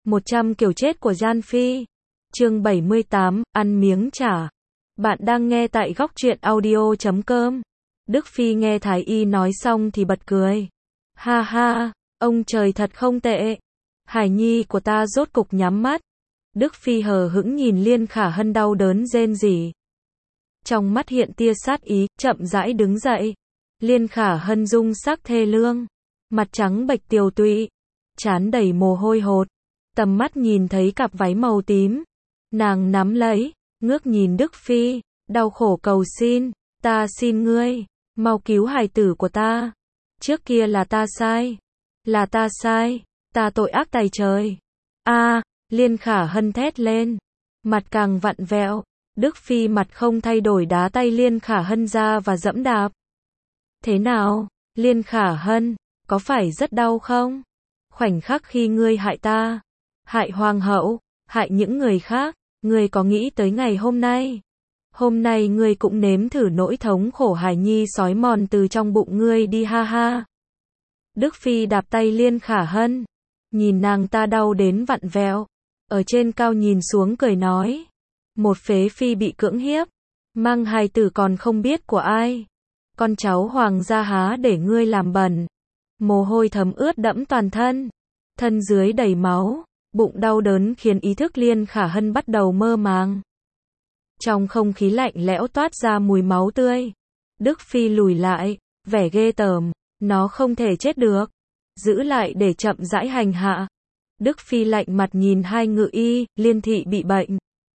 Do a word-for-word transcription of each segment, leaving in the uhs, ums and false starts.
một trăm kiểu chết của Gian Phi. Chương bảy mươi tám, ăn miếng trả. Bạn đang nghe tại góc truyện audio chấm com. Đức Phi nghe Thái Y nói xong thì bật cười. Ha ha, ông trời thật không tệ. Hải nhi của ta rốt cục nhắm mắt. Đức Phi hờ hững nhìn Liên Khả Hân đau đớn rên rỉ. Trong mắt hiện tia sát ý, chậm rãi đứng dậy. Liên Khả Hân dung sắc thê lương, mặt trắng bệch tiều tụy, trán đầy mồ hôi hột, tầm mắt nhìn thấy cặp váy màu tím. Nàng nắm lấy, ngước nhìn Đức Phi, đau khổ cầu xin, ta xin ngươi, mau cứu hài tử của ta. Trước kia là ta sai, là ta sai, ta tội ác tày trời. A, à, Liên Khả Hân thét lên, mặt càng vặn vẹo. Đức Phi mặt không thay đổi đá tay Liên Khả Hân ra và dẫm đạp. Thế nào, Liên Khả Hân, có phải rất đau không? Khoảnh khắc khi ngươi hại ta, hại hoàng hậu, hại những người khác, ngươi có nghĩ tới ngày hôm nay? Hôm nay ngươi cũng nếm thử nỗi thống khổ hài nhi sói mòn từ trong bụng ngươi đi ha ha. Đức Phi đạp tay Liên Khả Hân, nhìn nàng ta đau đến vặn vẹo, ở trên cao nhìn xuống cười nói. Một phế phi bị cưỡng hiếp, mang hài tử còn không biết của ai. Con cháu hoàng gia há để ngươi làm bẩn. Mồ hôi thấm ướt đẫm toàn thân, thân dưới đầy máu, bụng đau đớn khiến ý thức Liên Khả Hân bắt đầu mơ màng. Trong không khí lạnh lẽo toát ra mùi máu tươi. Đức Phi lùi lại, vẻ ghê tởm, nó không thể chết được, giữ lại để chậm rãi hành hạ. Đức Phi lạnh mặt nhìn hai ngự y, Liên thị bị bệnh.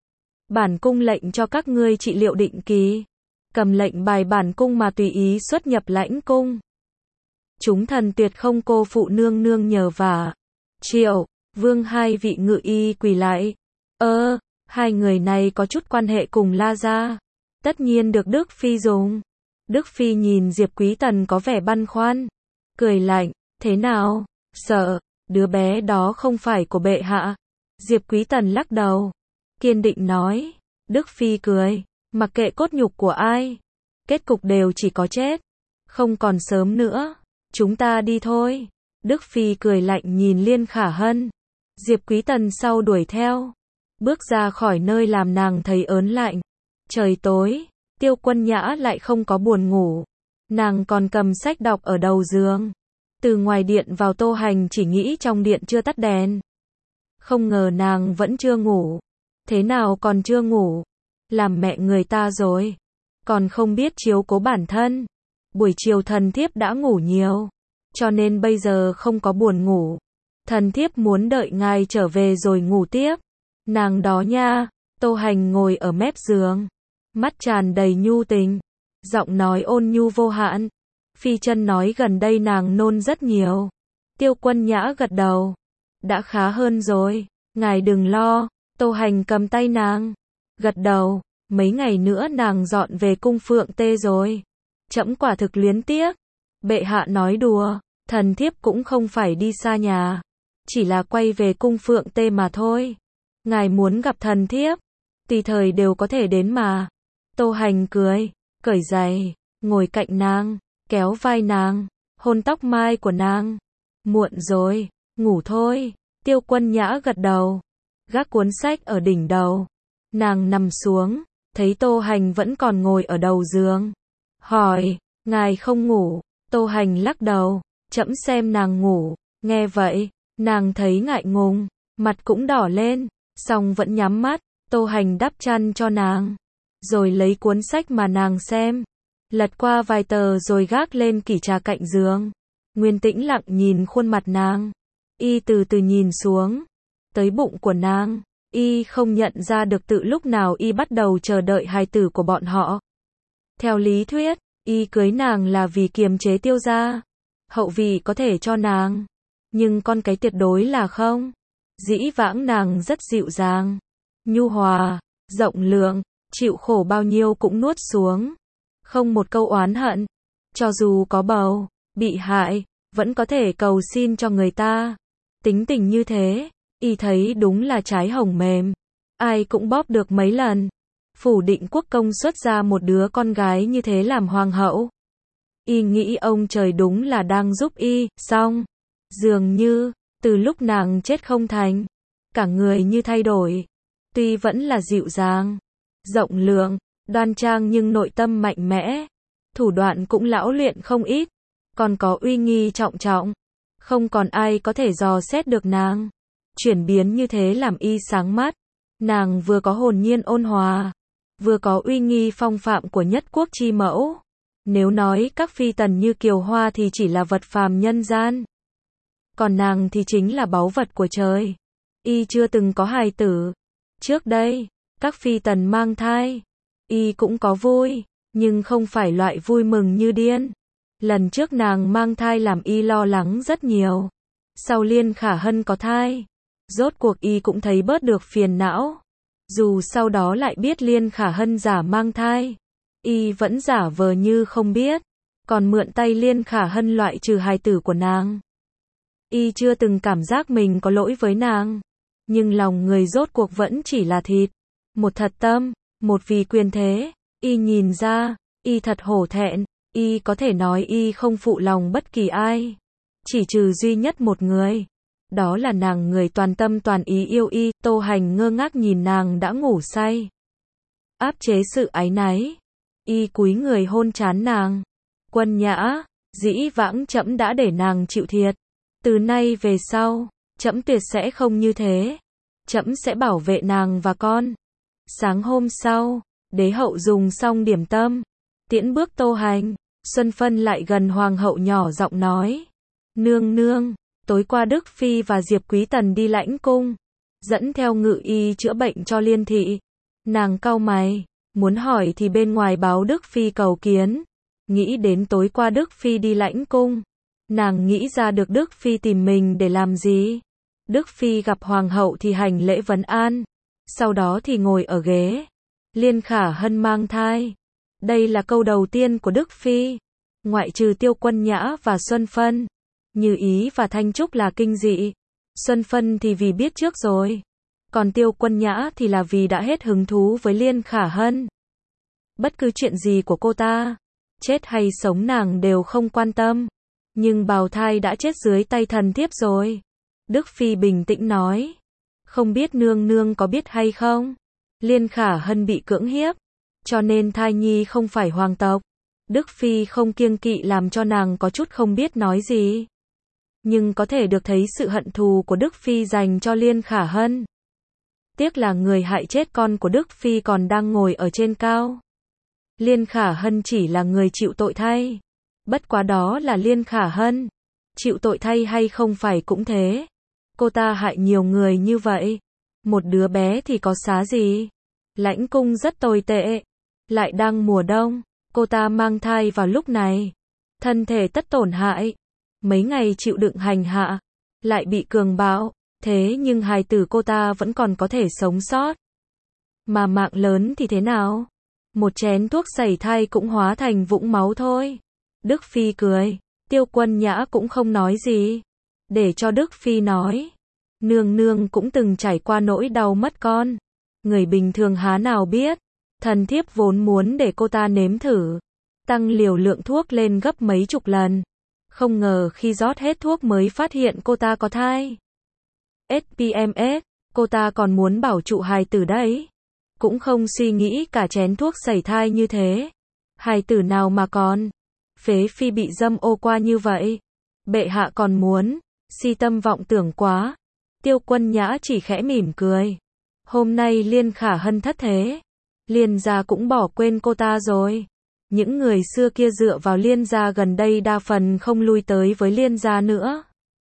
Bản cung lệnh cho các ngươi trị liệu định kỳ. Cầm lệnh bài bản cung mà tùy ý xuất nhập lãnh cung. Chúng thần tuyệt không cô phụ nương nương nhờ vả. Triệu, Vương hai vị ngự y quỳ lại. Ơ, hai người này có chút quan hệ cùng La gia. Tất nhiên được Đức Phi dùng. Đức Phi nhìn Diệp Quý Tần có vẻ băn khoăn. Cười lạnh, thế nào, sợ, đứa bé đó không phải của bệ hạ. Diệp Quý Tần lắc đầu. Kiên định nói. Đức Phi cười, mặc kệ cốt nhục của ai, kết cục đều chỉ có chết. Không còn sớm nữa, chúng ta đi thôi. Đức Phi cười lạnh nhìn Liên Khả Hân. Diệp Quý Tần sau đuổi theo, bước ra khỏi nơi làm nàng thấy ớn lạnh. Trời tối, Tiêu Quân Nhã lại không có buồn ngủ. Nàng còn cầm sách đọc ở đầu giường. Từ ngoài điện vào Tô Hành chỉ nghĩ trong điện chưa tắt đèn. Không ngờ nàng vẫn chưa ngủ. Thế nào còn chưa ngủ? Làm mẹ người ta rồi, còn không biết chiếu cố bản thân. Buổi chiều thần thiếp đã ngủ nhiều, cho nên bây giờ không có buồn ngủ. Thần thiếp muốn đợi ngài trở về rồi ngủ tiếp. Nàng đó nha. Tô Hành ngồi ở mép giường, mắt tràn đầy nhu tình, giọng nói ôn nhu vô hạn. Phi Chân nói gần đây nàng nôn rất nhiều. Tiêu Quân Nhã gật đầu. Đã khá hơn rồi, ngài đừng lo. Tô Hành cầm tay nàng, gật đầu. Mấy ngày nữa nàng dọn về cung Phượng Tê rồi. Trẫm quả thực luyến tiếc. Bệ hạ nói đùa, thần thiếp cũng không phải đi xa nhà, chỉ là quay về cung Phượng Tê mà thôi. Ngài muốn gặp thần thiếp, tùy thời đều có thể đến mà. Tô Hành cười, cởi giày, ngồi cạnh nàng, kéo vai nàng, hôn tóc mai của nàng. Muộn rồi, ngủ thôi. Tiêu Quân Nhã gật đầu, gác cuốn sách ở đỉnh đầu. Nàng nằm xuống, thấy Tô Hành vẫn còn ngồi ở đầu giường. Hỏi, ngài không ngủ? Tô Hành lắc đầu, trẫm xem nàng ngủ. Nghe vậy, nàng thấy ngại ngùng, mặt cũng đỏ lên, song vẫn nhắm mắt. Tô Hành đắp chăn cho nàng, rồi lấy cuốn sách mà nàng xem. Lật qua vài tờ rồi gác lên kỷ trà cạnh giường. Nguyên Tĩnh lặng nhìn khuôn mặt nàng. Y từ từ nhìn xuống, tới bụng của nàng. Y không nhận ra được từ lúc nào Y bắt đầu chờ đợi hài tử của bọn họ. Theo lý thuyết, Y cưới nàng là vì kiềm chế Tiêu gia. Hậu vị có thể cho nàng, nhưng con cái tuyệt đối là không. Dĩ vãng nàng rất dịu dàng, nhu hòa, rộng lượng, chịu khổ bao nhiêu cũng nuốt xuống. Không một câu oán hận. Cho dù có bầu, bị hại, vẫn có thể cầu xin cho người ta. Tính tình như thế, Y thấy đúng là trái hồng mềm. Ai cũng bóp được mấy lần. Phủ Định Quốc công xuất ra một đứa con gái như thế làm hoàng hậu. Y nghĩ ông trời đúng là đang giúp Y, xong. Dường như, từ lúc nàng chết không thành, cả người như thay đổi. Tuy vẫn là dịu dàng, rộng lượng, đoan trang nhưng nội tâm mạnh mẽ. Thủ đoạn cũng lão luyện không ít, còn có uy nghi trọng trọng. Không còn ai có thể dò xét được nàng. Chuyển biến như thế làm y sáng mắt. Nàng vừa có hồn nhiên ôn hòa, vừa có uy nghi phong phạm của nhất quốc chi mẫu. Nếu nói các phi tần như Kiều Hoa thì chỉ là vật phàm nhân gian. Còn nàng thì chính là báu vật của trời. Y chưa từng có hài tử. Trước đây, các phi tần mang thai, y cũng có vui, nhưng không phải loại vui mừng như điên. Lần trước nàng mang thai làm y lo lắng rất nhiều. Sau Liên Khả Hân có thai, rốt cuộc y cũng thấy bớt được phiền não. Dù sau đó lại biết Liên Khả Hân giả mang thai, y vẫn giả vờ như không biết, còn mượn tay Liên Khả Hân loại trừ hài tử của nàng. Y chưa từng cảm giác mình có lỗi với nàng, nhưng lòng người rốt cuộc vẫn chỉ là thịt. Một thật tâm, một vì quyền thế, y nhìn ra, y thật hổ thẹn, y có thể nói y không phụ lòng bất kỳ ai. Chỉ trừ duy nhất một người. Đó là nàng người toàn tâm toàn ý yêu y. Tô Hành ngơ ngác nhìn nàng đã ngủ say. Áp chế sự áy náy, y cúi người hôn trán nàng. Quân Nhã, dĩ vãng trẫm đã để nàng chịu thiệt. Từ nay về sau, trẫm tuyệt sẽ không như thế. Trẫm sẽ bảo vệ nàng và con. Sáng hôm sau, đế hậu dùng xong điểm tâm, tiễn bước Tô Hành. Xuân Phân lại gần hoàng hậu nhỏ giọng nói. Nương nương, tối qua Đức Phi và Diệp Quý Tần đi lãnh cung, dẫn theo ngự y chữa bệnh cho Liên thị. Nàng cau mày, muốn hỏi thì bên ngoài báo Đức Phi cầu kiến. Nghĩ đến tối qua Đức Phi đi lãnh cung, nàng nghĩ ra được Đức Phi tìm mình để làm gì. Đức Phi gặp hoàng hậu thì hành lễ vấn an, sau đó thì ngồi ở ghế. Liên Khả Hân mang thai. Đây là câu đầu tiên của Đức Phi. Ngoại trừ Tiêu Quân Nhã và Xuân Phân, Như Ý và Thanh Trúc là kinh dị. Xuân Phân thì vì biết trước rồi. Còn Tiêu Quân Nhã thì là vì đã hết hứng thú với Liên Khả Hân. Bất cứ chuyện gì của cô ta, chết hay sống nàng đều không quan tâm. Nhưng bào thai đã chết dưới tay thần thiếp rồi. Đức Phi bình tĩnh nói. Không biết nương nương có biết hay không? Liên Khả Hân bị cưỡng hiếp, cho nên thai nhi không phải hoàng tộc. Đức Phi không kiêng kỵ làm cho nàng có chút không biết nói gì. Nhưng có thể được thấy sự hận thù của Đức Phi dành cho Liên Khả Hân. Tiếc là người hại chết con của Đức Phi còn đang ngồi ở trên cao. Liên Khả Hân chỉ là người chịu tội thay. Bất quá đó là Liên Khả Hân. Chịu tội thay hay không phải cũng thế. Cô ta hại nhiều người như vậy. Một đứa bé thì có xá gì. Lãnh cung rất tồi tệ. Lại đang mùa đông. Cô ta mang thai vào lúc này. Thân thể tất tổn hại. Mấy ngày chịu đựng hành hạ. Lại bị cường bạo. Thế nhưng hài tử cô ta vẫn còn có thể sống sót. Mà mạng lớn thì thế nào? Một chén thuốc sẩy thai cũng hóa thành vũng máu thôi. Đức Phi cười. Tiêu Quân Nhã cũng không nói gì. Để cho Đức Phi nói. Nương nương cũng từng trải qua nỗi đau mất con. Người bình thường há nào biết. Thần thiếp vốn muốn để cô ta nếm thử. Tăng liều lượng thuốc lên gấp mấy chục lần. Không ngờ khi rót hết thuốc mới phát hiện cô ta có thai. ét pê em ét, cô ta còn muốn bảo trụ hài tử đấy. Cũng không suy nghĩ cả chén thuốc sẩy thai như thế. Hài tử nào mà còn. Phế Phi bị dâm ô qua như vậy. Bệ hạ còn muốn. Si tâm vọng tưởng quá. Tiêu Quân Nhã chỉ khẽ mỉm cười. Hôm nay Liên Khả Hân thất thế. Liên gia cũng bỏ quên cô ta rồi. Những người xưa kia dựa vào Liên gia gần đây đa phần không lui tới với Liên gia nữa.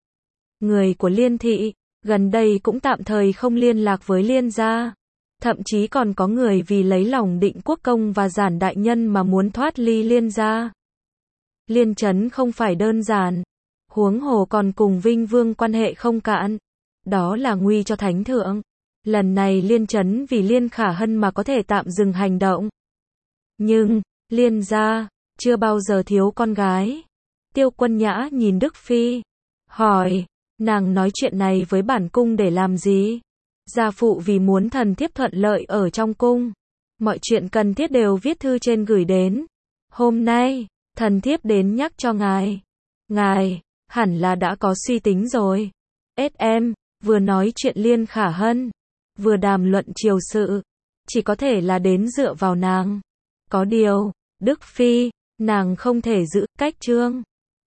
Người của Liên thị, gần đây cũng tạm thời không liên lạc với Liên gia. Thậm chí còn có người vì lấy lòng Định Quốc Công và Giản đại nhân mà muốn thoát ly Liên gia. Liên Chấn không phải đơn giản. Huống hồ còn cùng Vinh Vương quan hệ không cạn. Đó là nguy cho thánh thượng. Lần này Liên Chấn vì Liên Khả Hân mà có thể tạm dừng hành động. Nhưng, Liên gia, chưa bao giờ thiếu con gái. Tiêu Quân Nhã nhìn Đức Phi. Hỏi, nàng nói chuyện này với bản cung để làm gì? Gia phụ vì muốn thần thiếp thuận lợi ở trong cung. Mọi chuyện cần thiết đều viết thư trên gửi đến. Hôm nay, thần thiếp đến nhắc cho ngài. Ngài, hẳn là đã có suy tính rồi. ét em, vừa nói chuyện Liên Khả Hân, vừa đàm luận triều sự. Chỉ có thể là đến dựa vào nàng. Có điều, Đức Phi, nàng không thể giữ cách Trương